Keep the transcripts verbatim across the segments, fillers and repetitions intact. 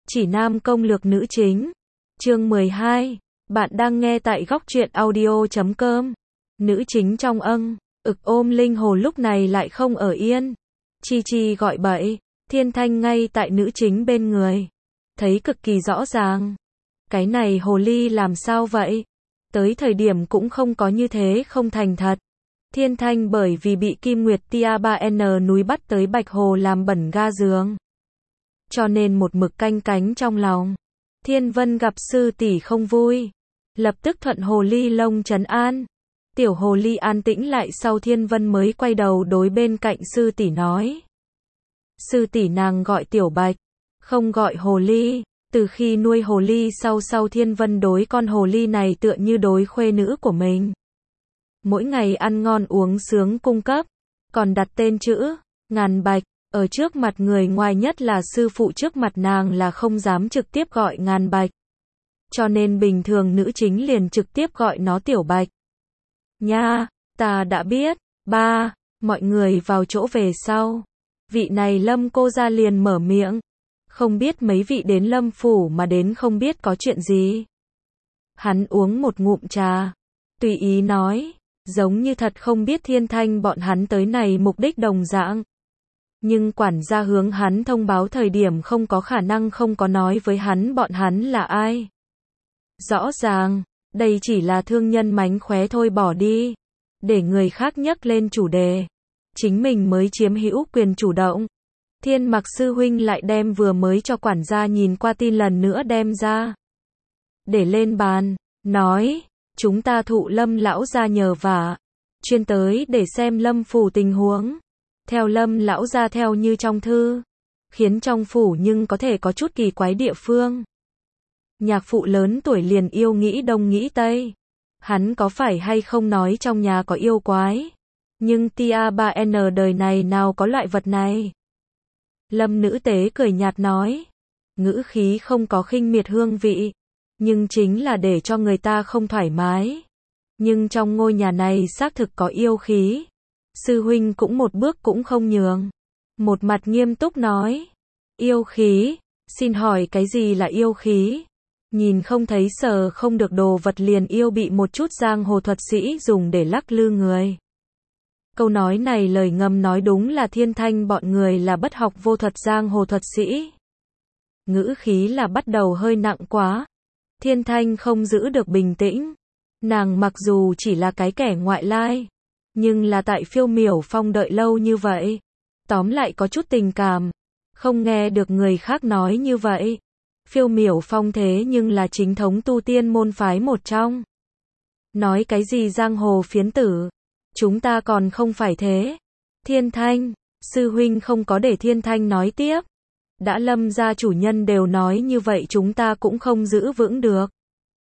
Chỉ nam công lược nữ chính. Chương mười hai. Bạn đang nghe tại góc truyện audio chấm com. Nữ chính trong âng, ực ôm linh hồ lúc này lại không ở yên. Chi chi gọi bậy, Thiên Thanh ngay tại nữ chính bên người. Thấy cực kỳ rõ ràng. Cái này hồ ly làm sao vậy? Tới thời điểm cũng không có như thế không thành thật. Thiên Thanh bởi vì bị Kim Nguyệt Tia ba N núi bắt tới Bạch Hồ làm bẩn ga giường. Cho nên một mực canh cánh trong lòng. Thiên Vân gặp sư tỷ không vui. Lập tức thuận hồ ly lông trấn an. Tiểu hồ ly an tĩnh lại sau Thiên Vân mới quay đầu đối bên cạnh sư tỷ nói. Sư tỷ nàng gọi Tiểu Bạch, không gọi hồ ly. Từ khi nuôi hồ ly sau sau Thiên Vân đối con hồ ly này tựa như đối khuê nữ của mình. Mỗi ngày ăn ngon uống sướng cung cấp, còn đặt tên chữ, Ngàn Bạch, ở trước mặt người ngoài nhất là sư phụ trước mặt nàng là không dám trực tiếp gọi Ngàn Bạch. Cho nên bình thường nữ chính liền trực tiếp gọi nó Tiểu Bạch. Nha, ta đã biết, ba, mọi người vào chỗ về sau. Vị này Lâm cô ra liền mở miệng. Không biết mấy vị đến Lâm phủ mà đến không biết có chuyện gì. Hắn uống một ngụm trà, tùy ý nói, giống như thật không biết Thiên Thanh bọn hắn tới này mục đích đồng dạng. Nhưng quản gia hướng hắn thông báo thời điểm không có khả năng không có nói với hắn bọn hắn là ai. Rõ ràng, đây chỉ là thương nhân mánh khóe thôi bỏ đi. Để người khác nhắc lên chủ đề. Chính mình mới chiếm hữu quyền chủ động. Thiên Mặc sư huynh lại đem vừa mới cho quản gia nhìn qua tin lần nữa đem ra. Để lên bàn, nói, chúng ta thụ Lâm lão gia nhờ vả. Chuyên tới để xem Lâm phủ tình huống. Theo Lâm lão gia theo như trong thư. Khiến trong phủ nhưng có thể có chút kỳ quái địa phương. Nhạc phụ lớn tuổi liền yêu nghĩ đông nghĩ tây. Hắn có phải hay không nói trong nhà có yêu quái. Nhưng Tia ba N đời này nào có loại vật này. Lâm nữ tế cười nhạt nói. Ngữ khí không có khinh miệt hương vị. Nhưng chính là để cho người ta không thoải mái. Nhưng trong ngôi nhà này xác thực có yêu khí. Sư huynh cũng một bước cũng không nhường. Một mặt nghiêm túc nói. Yêu khí, xin hỏi cái gì là yêu khí? Nhìn không thấy sờ không được đồ vật liền yêu bị một chút giang hồ thuật sĩ dùng để lắc lư người. Câu nói này lời ngầm nói đúng là Thiên Thanh bọn người là bất học vô thuật giang hồ thuật sĩ. Ngữ khí là bắt đầu hơi nặng quá. Thiên Thanh không giữ được bình tĩnh. Nàng mặc dù chỉ là cái kẻ ngoại lai. Nhưng là tại Phiêu Miểu Phong đợi lâu như vậy. Tóm lại có chút tình cảm. Không nghe được người khác nói như vậy. Phiêu Miểu Phong thế nhưng là chính thống tu tiên môn phái một trong. Nói cái gì giang hồ phiến tử. Chúng ta còn không phải thế. Thiên Thanh, sư huynh không có để Thiên Thanh nói tiếp. Đã Lâm gia chủ nhân đều nói như vậy chúng ta cũng không giữ vững được.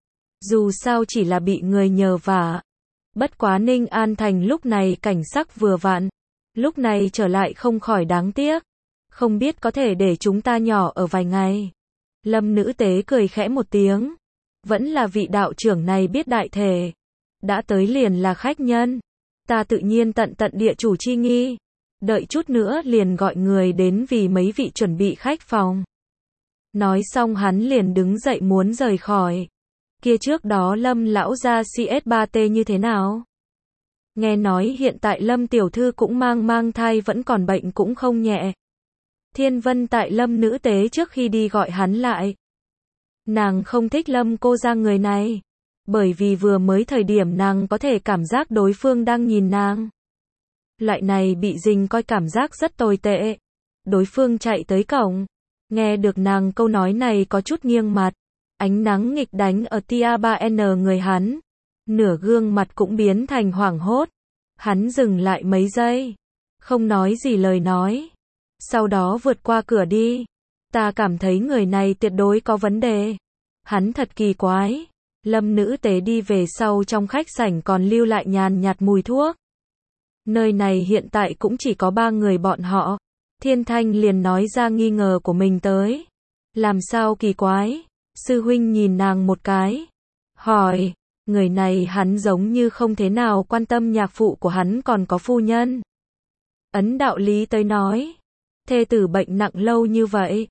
Dù sao chỉ là bị người nhờ vả. Bất quá Ninh An Thành lúc này cảnh sắc vừa vặn. Lúc này trở lại không khỏi đáng tiếc. Không biết có thể để chúng ta nhỏ ở vài ngày. Lâm nữ tế cười khẽ một tiếng. Vẫn là vị đạo trưởng này biết đại thể. Đã tới liền là khách nhân. Ta tự nhiên tận tận địa chủ chi nghi. Đợi chút nữa liền gọi người đến vì mấy vị chuẩn bị khách phòng. Nói xong hắn liền đứng dậy muốn rời khỏi. Kia trước đó Lâm lão gia C S ba T như thế nào? Nghe nói hiện tại Lâm tiểu thư cũng mang mang thai vẫn còn bệnh cũng không nhẹ. Thiên Vân tại Lâm nữ tế trước khi đi gọi hắn lại. Nàng không thích Lâm cô ra người này. Bởi vì vừa mới thời điểm nàng có thể cảm giác đối phương đang nhìn nàng. Loại này bị dình coi cảm giác rất tồi tệ. Đối phương chạy tới cổng. Nghe được nàng câu nói này có chút nghiêng mặt. Ánh nắng nghịch đánh ở Tia ba N người hắn. Nửa gương mặt cũng biến thành hoảng hốt. Hắn dừng lại mấy giây. Không nói gì lời nói. Sau đó vượt qua cửa đi. Ta cảm thấy người này tuyệt đối có vấn đề. Hắn thật kỳ quái. Lâm nữ tế đi về sau trong khách sảnh còn lưu lại nhàn nhạt mùi thuốc. Nơi này hiện tại cũng chỉ có ba người bọn họ. Thiên Thanh liền nói ra nghi ngờ của mình tới. Làm sao kỳ quái? Sư huynh nhìn nàng một cái. Hỏi, người này hắn giống như không thế nào quan tâm nhạc phụ của hắn còn có phu nhân. Ấn đạo lý tới nói. Thê tử bệnh nặng lâu như vậy.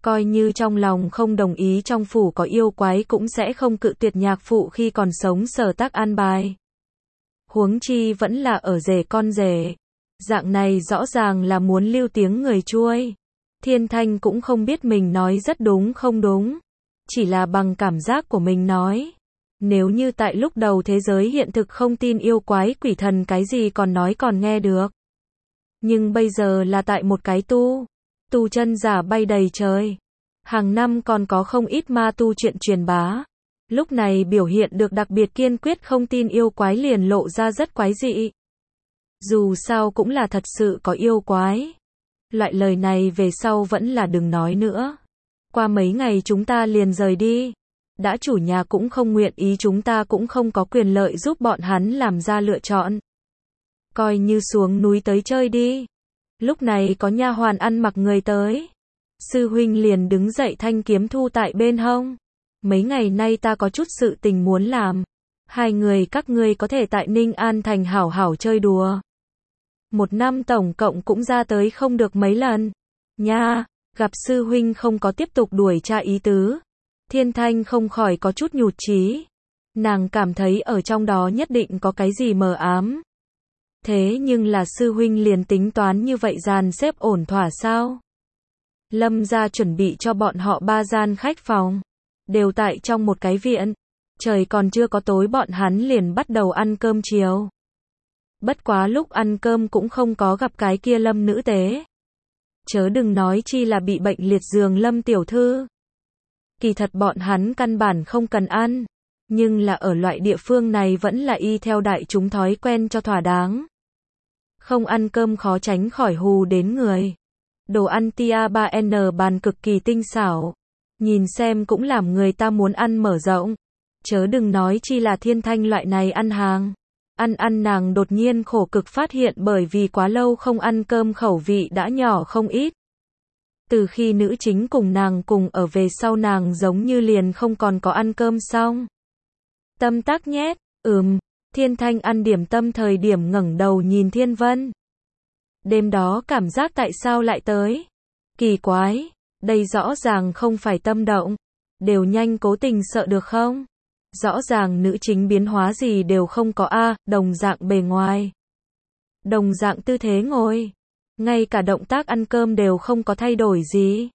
Coi như trong lòng không đồng ý trong phủ có yêu quái cũng sẽ không cự tuyệt nhạc phụ khi còn sống Sở Tác an bài. Huống chi vẫn là ở rể con rể. Dạng này rõ ràng là muốn lưu tiếng người chuôi. Thiên Thanh cũng không biết mình nói rất đúng không đúng. Chỉ là bằng cảm giác của mình nói. Nếu như tại lúc đầu thế giới hiện thực không tin yêu quái quỷ thần cái gì còn nói còn nghe được. Nhưng bây giờ là tại một cái tu. Tu chân giả bay đầy trời. Hàng năm còn có không ít ma tu chuyện truyền bá. Lúc này biểu hiện được đặc biệt kiên quyết không tin yêu quái liền lộ ra rất quái dị. Dù sao cũng là thật sự có yêu quái. Loại lời này về sau vẫn là đừng nói nữa. Qua mấy ngày chúng ta liền rời đi. Đã chủ nhà cũng không nguyện ý chúng ta cũng không có quyền lợi giúp bọn hắn làm ra lựa chọn. Coi như xuống núi tới chơi đi. Lúc này có nha hoàn ăn mặc người tới. Sư huynh liền đứng dậy thanh kiếm thu tại bên hông. Mấy ngày nay ta có chút sự tình muốn làm. Hai người các ngươi có thể tại Ninh An thành hảo hảo chơi đùa. Một năm tổng cộng cũng ra tới không được mấy lần. Nha, gặp sư huynh không có tiếp tục đuổi tra ý tứ. Thiên Thanh không khỏi có chút nhụt chí. Nàng cảm thấy ở trong đó nhất định có cái gì mờ ám. Thế nhưng là sư huynh liền tính toán như vậy dàn xếp ổn thỏa sao? Lâm gia chuẩn bị cho bọn họ ba gian khách phòng. Đều tại trong một cái viện. Trời còn chưa có tối bọn hắn liền bắt đầu ăn cơm chiều. Bất quá lúc ăn cơm cũng không có gặp cái kia Lâm nữ tế. Chớ đừng nói chi là bị bệnh liệt giường Lâm tiểu thư. Kỳ thật bọn hắn căn bản không cần ăn. Nhưng là ở loại địa phương này vẫn là y theo đại chúng thói quen cho thỏa đáng. Không ăn cơm khó tránh khỏi hù đến người. Đồ ăn tia ba N bàn cực kỳ tinh xảo. Nhìn xem cũng làm người ta muốn ăn mở rộng. Chớ đừng nói chi là Thiên Thanh loại này ăn hàng. Ăn ăn nàng đột nhiên khổ cực phát hiện bởi vì quá lâu không ăn cơm khẩu vị đã nhỏ không ít. Từ khi nữ chính cùng nàng cùng ở về sau nàng giống như liền không còn có ăn cơm xong. Tâm tác nhét, ừm, Thiên Thanh ăn điểm tâm thời điểm ngẩng đầu nhìn Thiên Vân. Đêm đó cảm giác tại sao lại tới? Kỳ quái, đây rõ ràng không phải tâm động. Đều nhanh cố tình sợ được không? Rõ ràng nữ chính biến hóa gì đều không có a, đồng dạng bề ngoài. Đồng dạng tư thế ngồi. Ngay cả động tác ăn cơm đều không có thay đổi gì.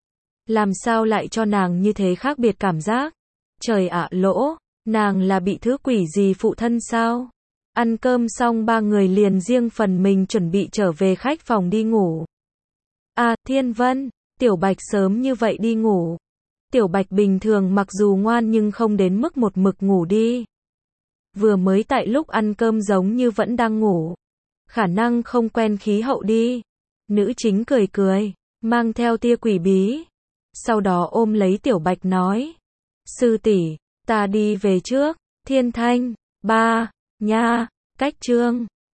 Làm sao lại cho nàng như thế khác biệt cảm giác? Trời ạ lỗ, nàng là bị thứ quỷ gì phụ thân sao? Ăn cơm xong ba người liền riêng phần mình chuẩn bị trở về khách phòng đi ngủ. À, Thiên Vân, Tiểu Bạch sớm như vậy đi ngủ. Tiểu Bạch bình thường mặc dù ngoan nhưng không đến mức một mực ngủ đi. Vừa mới tại lúc ăn cơm giống như vẫn đang ngủ. Khả năng không quen khí hậu đi. Nữ chính cười cười, mang theo tia quỷ bí. Sau đó ôm lấy Tiểu Bạch nói. Sư tỷ, ta đi về trước. Thiên Thanh, ba, nha, cách chương.